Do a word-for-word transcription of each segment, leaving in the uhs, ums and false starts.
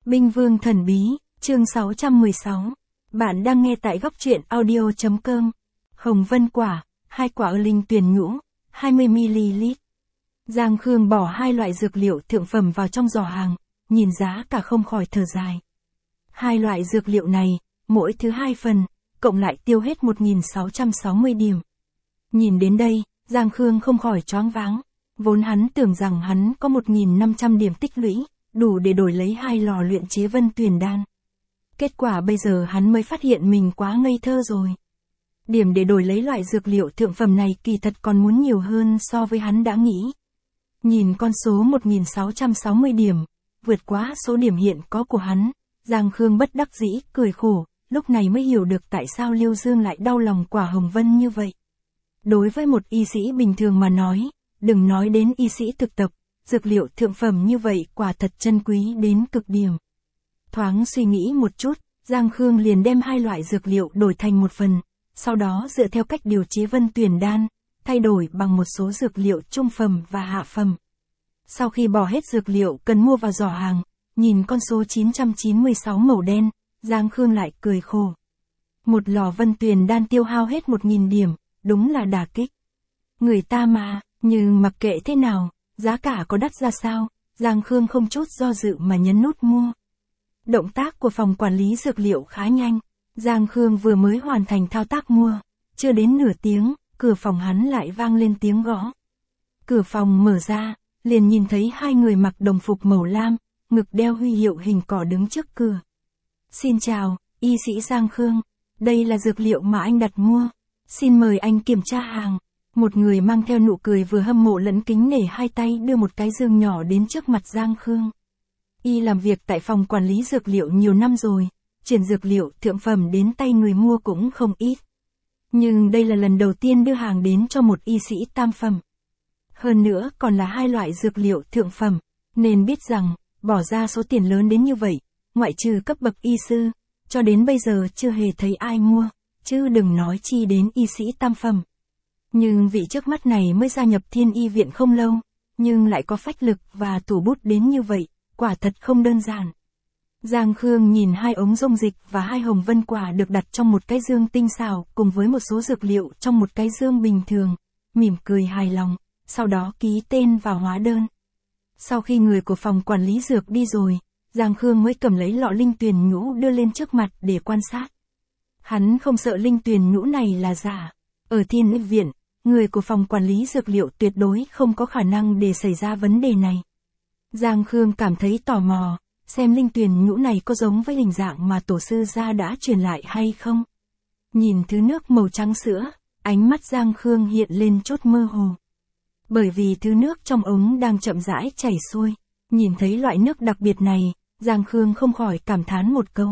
Binh Vương Thần Bí, chương sáu trăm mười sáu. Bạn đang nghe tại góc truyện audio chấm com. Hồng Vân Quả, hai quả linh tuyền nhũ, hai mươi mi li lít. Giang Khương bỏ hai loại dược liệu thượng phẩm vào trong giỏ hàng, nhìn giá cả không khỏi thở dài. Hai loại dược liệu này, mỗi thứ hai phần, cộng lại tiêu hết một nghìn sáu trăm sáu mươi điểm. Nhìn đến đây, Giang Khương không khỏi choáng váng. Vốn hắn tưởng rằng hắn có một nghìn năm trăm điểm tích lũy, đủ để đổi lấy hai lò luyện chế vân tuyền đan. Kết quả bây giờ hắn mới phát hiện mình quá ngây thơ rồi. Điểm để đổi lấy loại dược liệu thượng phẩm này kỳ thật còn muốn nhiều hơn so với hắn đã nghĩ. Nhìn con số một nghìn sáu trăm sáu mươi điểm, vượt quá số điểm hiện có của hắn, Giang Khương bất đắc dĩ, cười khổ, lúc này mới hiểu được tại sao Liêu Dương lại đau lòng quả hồng vân như vậy. Đối với một y sĩ bình thường mà nói, đừng nói đến y sĩ thực tập, dược liệu thượng phẩm như vậy quả thật chân quý đến cực điểm. Thoáng suy nghĩ một chút, Giang Khương liền đem hai loại dược liệu đổi thành một phần, sau đó dựa theo cách điều chế vân tuyền đan, thay đổi bằng một số dược liệu trung phẩm và hạ phẩm. Sau khi bỏ hết dược liệu cần mua vào giỏ hàng, nhìn con số chín trăm chín mươi sáu màu đen, Giang Khương lại cười khổ. Một lò vân tuyền đan tiêu hao hết một nghìn điểm, đúng là đả kích. Người ta mà, nhưng mặc kệ thế nào, giá cả có đắt ra sao, Giang Khương không chút do dự mà nhấn nút mua. Động tác của phòng quản lý dược liệu khá nhanh, Giang Khương vừa mới hoàn thành thao tác mua, chưa đến nửa tiếng, cửa phòng hắn lại vang lên tiếng gõ. Cửa phòng mở ra, liền nhìn thấy hai người mặc đồng phục màu lam, ngực đeo huy hiệu hình cỏ đứng trước cửa. Xin chào, y sĩ Giang Khương, đây là dược liệu mà anh đặt mua, xin mời anh kiểm tra hàng. Một người mang theo nụ cười vừa hâm mộ lẫn kính nể hai tay đưa một cái dương nhỏ đến trước mặt Giang Khương. Y làm việc tại phòng quản lý dược liệu nhiều năm rồi, chuyển dược liệu thượng phẩm đến tay người mua cũng không ít. Nhưng đây là lần đầu tiên đưa hàng đến cho một y sĩ tam phẩm. Hơn nữa còn là hai loại dược liệu thượng phẩm, nên biết rằng, bỏ ra số tiền lớn đến như vậy, ngoại trừ cấp bậc y sư, cho đến bây giờ chưa hề thấy ai mua, chứ đừng nói chi đến y sĩ tam phẩm. Nhưng vị trước mắt này mới gia nhập Thiên Y viện không lâu, nhưng lại có phách lực và thủ bút đến như vậy, quả thật không đơn giản. Giang Khương nhìn hai ống dung dịch và hai hồng vân quả được đặt trong một cái dương tinh xảo cùng với một số dược liệu trong một cái dương bình thường, mỉm cười hài lòng, sau đó ký tên vào hóa đơn. Sau khi người của phòng quản lý dược đi rồi, Giang Khương mới cầm lấy lọ linh tuyền nhũ đưa lên trước mặt để quan sát. Hắn không sợ linh tuyền nhũ này là giả. Ở Thiên Y viện, người của phòng quản lý dược liệu tuyệt đối không có khả năng để xảy ra vấn đề này. Giang Khương cảm thấy tò mò, xem linh tuyền nhũ này có giống với hình dạng mà tổ sư gia đã truyền lại hay không. Nhìn thứ nước màu trắng sữa, ánh mắt Giang Khương hiện lên chút mơ hồ. Bởi vì thứ nước trong ống đang chậm rãi chảy xuôi, nhìn thấy loại nước đặc biệt này, Giang Khương không khỏi cảm thán một câu.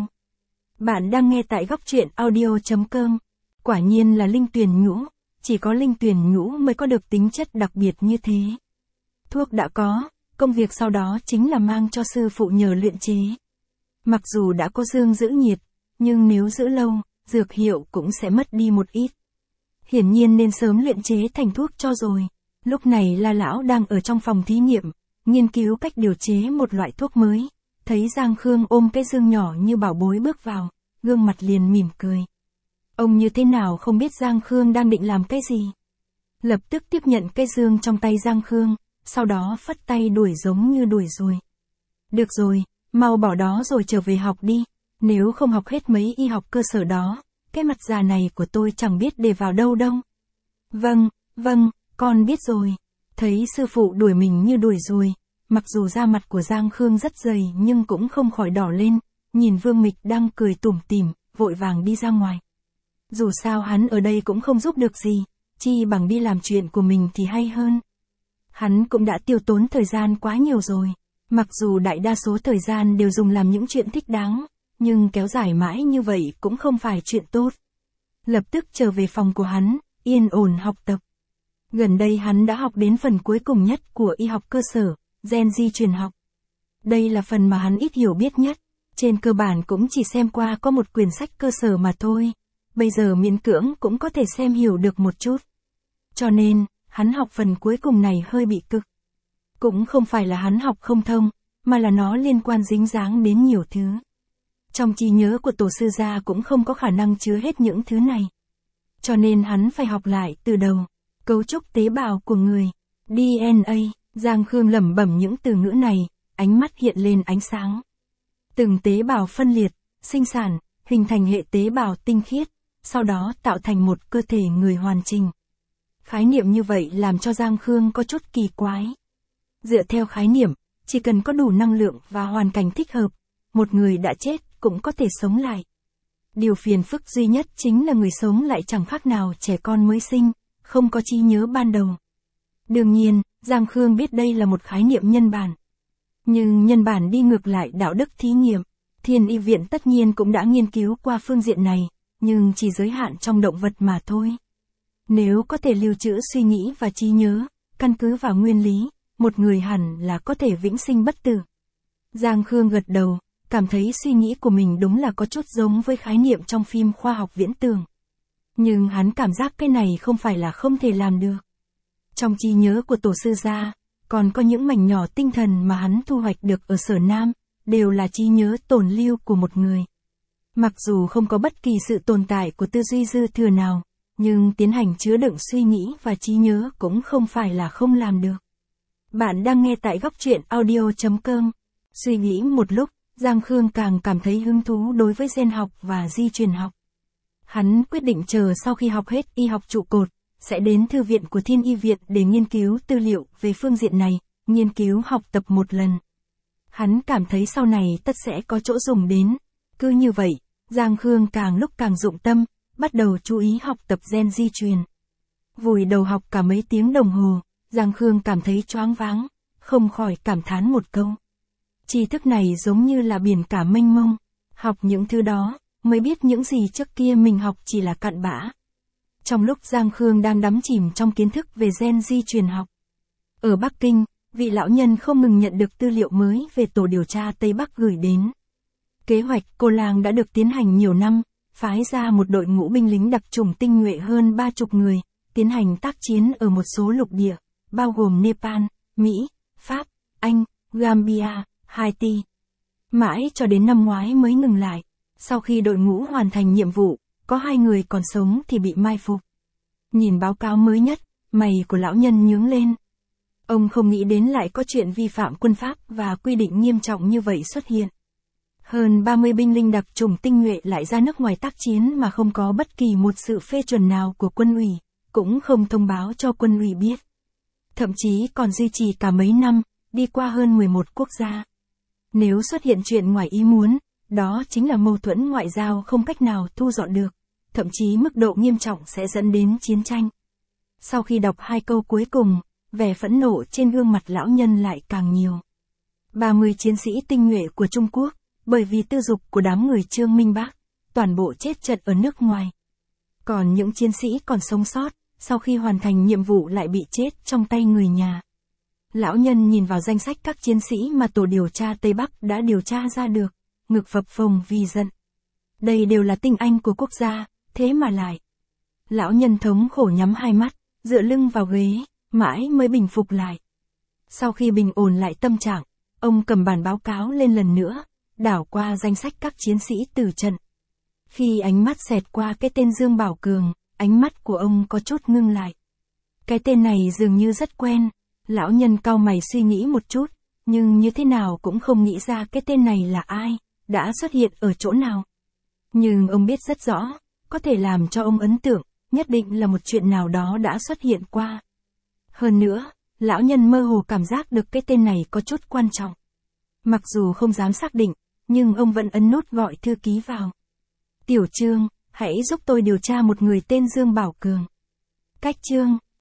Bạn đang nghe tại góc truyện audio chấm com. Quả nhiên là linh tuyền nhũ, chỉ có linh tuyền nhũ mới có được tính chất đặc biệt như thế. Thuốc đã có, công việc sau đó chính là mang cho sư phụ nhờ luyện chế. Mặc dù đã có dương giữ nhiệt, nhưng nếu giữ lâu, dược hiệu cũng sẽ mất đi một ít. Hiển nhiên nên sớm luyện chế thành thuốc cho rồi. Lúc này La Lão đang ở trong phòng thí nghiệm, nghiên cứu cách điều chế một loại thuốc mới. Thấy Giang Khương ôm cái dương nhỏ như bảo bối bước vào, gương mặt liền mỉm cười. Ông như thế nào không biết Giang Khương đang định làm cái gì. Lập tức tiếp nhận cái dương trong tay Giang Khương, sau đó phất tay đuổi giống như đuổi rồi. Được rồi, mau bỏ đó rồi trở về học đi, nếu không học hết mấy y học cơ sở đó, cái mặt già này của tôi chẳng biết để vào đâu đâu. Vâng, vâng, con biết rồi. Thấy sư phụ đuổi mình như đuổi rồi, mặc dù da mặt của Giang Khương rất dày nhưng cũng không khỏi đỏ lên, nhìn Vương Mịch đang cười tủm tỉm, vội vàng đi ra ngoài. Dù sao hắn ở đây cũng không giúp được gì, chi bằng đi làm chuyện của mình thì hay hơn. Hắn cũng đã tiêu tốn thời gian quá nhiều rồi, mặc dù đại đa số thời gian đều dùng làm những chuyện thích đáng, nhưng kéo dài mãi như vậy cũng không phải chuyện tốt. Lập tức trở về phòng của hắn, yên ổn học tập. Gần đây hắn đã học đến phần cuối cùng nhất của y học cơ sở, gen di truyền học. Đây là phần mà hắn ít hiểu biết nhất, trên cơ bản cũng chỉ xem qua có một quyển sách cơ sở mà thôi. Bây giờ miễn cưỡng cũng có thể xem hiểu được một chút. Cho nên, hắn học phần cuối cùng này hơi bị cực. Cũng không phải là hắn học không thông, mà là nó liên quan dính dáng đến nhiều thứ. Trong trí nhớ của tổ sư gia cũng không có khả năng chứa hết những thứ này. Cho nên hắn phải học lại từ đầu. Cấu trúc tế bào của người. đê en a, Giang Khương lẩm bẩm những từ ngữ này, ánh mắt hiện lên ánh sáng. Từng tế bào phân liệt, sinh sản, hình thành hệ tế bào tinh khiết, sau đó tạo thành một cơ thể người hoàn chỉnh. Khái niệm như vậy làm cho Giang Khương có chút kỳ quái. Dựa theo khái niệm, chỉ cần có đủ năng lượng và hoàn cảnh thích hợp, một người đã chết cũng có thể sống lại. Điều phiền phức duy nhất chính là người sống lại chẳng khác nào trẻ con mới sinh, không có trí nhớ ban đầu. Đương nhiên, Giang Khương biết đây là một khái niệm nhân bản. Nhưng nhân bản đi ngược lại đạo đức thí nghiệm. Thiên y viện tất nhiên cũng đã nghiên cứu qua phương diện này, nhưng chỉ giới hạn trong động vật mà thôi. Nếu có thể lưu trữ suy nghĩ và trí nhớ, căn cứ vào nguyên lý, một người hẳn là có thể vĩnh sinh bất tử. Giang Khương gật đầu, cảm thấy suy nghĩ của mình đúng là có chút giống với khái niệm trong phim khoa học viễn tưởng. Nhưng hắn cảm giác cái này không phải là không thể làm được. Trong trí nhớ của tổ sư gia, còn có những mảnh nhỏ tinh thần mà hắn thu hoạch được ở Sở Nam, đều là trí nhớ tồn lưu của một người. Mặc dù không có bất kỳ sự tồn tại của tư duy dư thừa nào, nhưng tiến hành chứa đựng suy nghĩ và trí nhớ cũng không phải là không làm được. Bạn đang nghe tại góc truyện audio chấm com. Suy nghĩ một lúc, Giang Khương càng cảm thấy hứng thú đối với gen học và di truyền học. Hắn quyết định chờ sau khi học hết y học trụ cột, sẽ đến thư viện của Thiên y viện để nghiên cứu tư liệu về phương diện này, nghiên cứu học tập một lần. Hắn cảm thấy sau này tất sẽ có chỗ dùng đến. Cứ như vậy, Giang Khương càng lúc càng dụng tâm, bắt đầu chú ý học tập gen di truyền. Vùi đầu học cả mấy tiếng đồng hồ, Giang Khương cảm thấy choáng váng, không khỏi cảm thán một câu. Tri thức này giống như là biển cả mênh mông, học những thứ đó, mới biết những gì trước kia mình học chỉ là cặn bã. Trong lúc Giang Khương đang đắm chìm trong kiến thức về gen di truyền học. Ở Bắc Kinh, vị lão nhân không ngừng nhận được tư liệu mới về tổ điều tra Tây Bắc gửi đến. Kế hoạch Cô Lang đã được tiến hành nhiều năm, phái ra một đội ngũ binh lính đặc chủng tinh nhuệ hơn ba chục người, tiến hành tác chiến ở một số lục địa, bao gồm Nepal, Mỹ, Pháp, Anh, Gambia, Haiti. Mãi cho đến năm ngoái mới ngừng lại. Sau khi đội ngũ hoàn thành nhiệm vụ, có hai người còn sống thì bị mai phục. Nhìn báo cáo mới nhất, mày của lão nhân nhướng lên. Ông không nghĩ đến lại có chuyện vi phạm quân pháp và quy định nghiêm trọng như vậy xuất hiện. Hơn ba mươi binh lính đặc chủng tinh nhuệ lại ra nước ngoài tác chiến mà không có bất kỳ một sự phê chuẩn nào của quân ủy, cũng không thông báo cho quân ủy biết. Thậm chí còn duy trì cả mấy năm, đi qua hơn mười một quốc gia. Nếu xuất hiện chuyện ngoài ý muốn, đó chính là mâu thuẫn ngoại giao không cách nào thu dọn được, thậm chí mức độ nghiêm trọng sẽ dẫn đến chiến tranh. Sau khi đọc hai câu cuối cùng, vẻ phẫn nộ trên gương mặt lão nhân lại càng nhiều. ba mươi chiến sĩ tinh nhuệ của Trung Quốc, bởi vì tư dục của đám người Trương Minh Bác, toàn bộ chết trận ở nước ngoài. Còn những chiến sĩ còn sống sót, sau khi hoàn thành nhiệm vụ lại bị chết trong tay người nhà. Lão nhân nhìn vào danh sách các chiến sĩ mà tổ điều tra Tây Bắc đã điều tra ra được, ngực phập phồng vì giận. Đây đều là tinh anh của quốc gia, thế mà lại. Lão nhân thống khổ nhắm hai mắt, dựa lưng vào ghế, mãi mới bình phục lại. Sau khi bình ổn lại tâm trạng, ông cầm bản báo cáo lên lần nữa, đảo qua danh sách các chiến sĩ tử trận. Khi ánh mắt xẹt qua cái tên Dương Bảo Cường, ánh mắt của ông có chút ngưng lại. Cái tên này dường như rất quen. Lão nhân cau mày suy nghĩ một chút, nhưng như thế nào cũng không nghĩ ra cái tên này là ai, đã xuất hiện ở chỗ nào. Nhưng ông biết rất rõ, có thể làm cho ông ấn tượng, nhất định là một chuyện nào đó đã xuất hiện qua. Hơn nữa, lão nhân mơ hồ cảm giác được cái tên này có chút quan trọng. Mặc dù không dám xác định, nhưng ông vẫn ấn nút gọi thư ký vào. Tiểu Trương, hãy giúp tôi điều tra một người tên Dương Bảo Cường. Cách Trương.